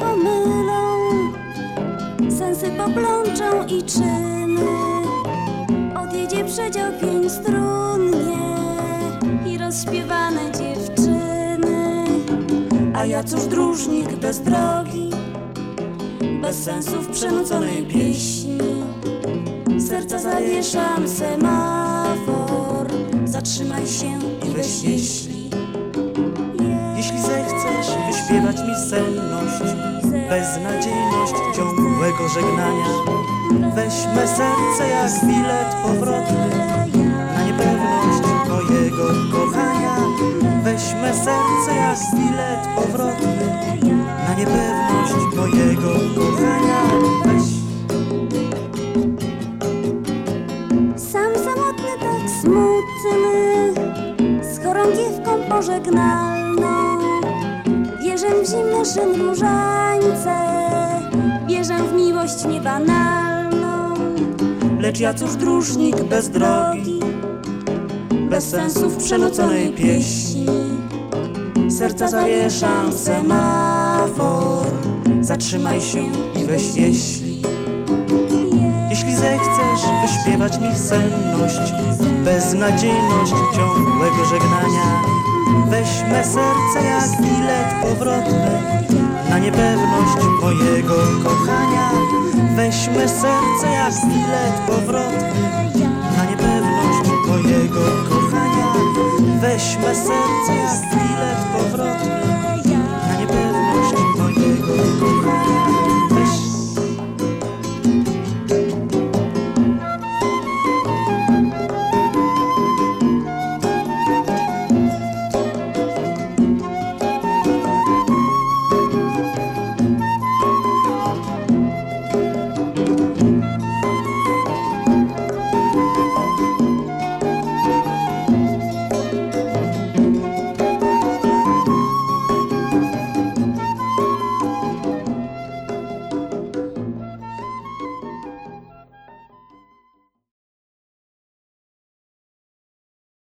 pomylą, sensy poplączą i czyny. Odjedzie przedział pięćstrunnie i rozśpiewane dziewczyny. A ja cóż dróżnik bez drogi, bez sensów przenuconej pieśni. Serca zawieszam semafor, zatrzymaj się i weź jeśli. Jeśli zechcesz wyśpiewać mi senność, beznadziejność ciągłego żegnania, weź me serce jak bilet powrotny na niepewność mojego kochania. Weź me serce jak bilet powrotny na niepewność mojego kochania. Weź. Sam samotny, tak smutny, z chorągiewką pożegnalną. Wierzę w zimne szyn różańce, wierzę w miłość niebanalną. Lecz ja cóż dróżnik bez drogi, bez sensów przenuconej pieśni. Serca zawieszam semafor, zatrzymaj się i weź jeśli. Jeśli zechcesz wyśpiewać mi senność, beznadziejność ciągłego żegnania, weź me serce jak bilet powrotny na niepewność mojego kochania. Weź me serce jak bilet powrotny na niepewność mojego kochania. Weź me serce jak bilet powrotny na niepewność mojego kochania.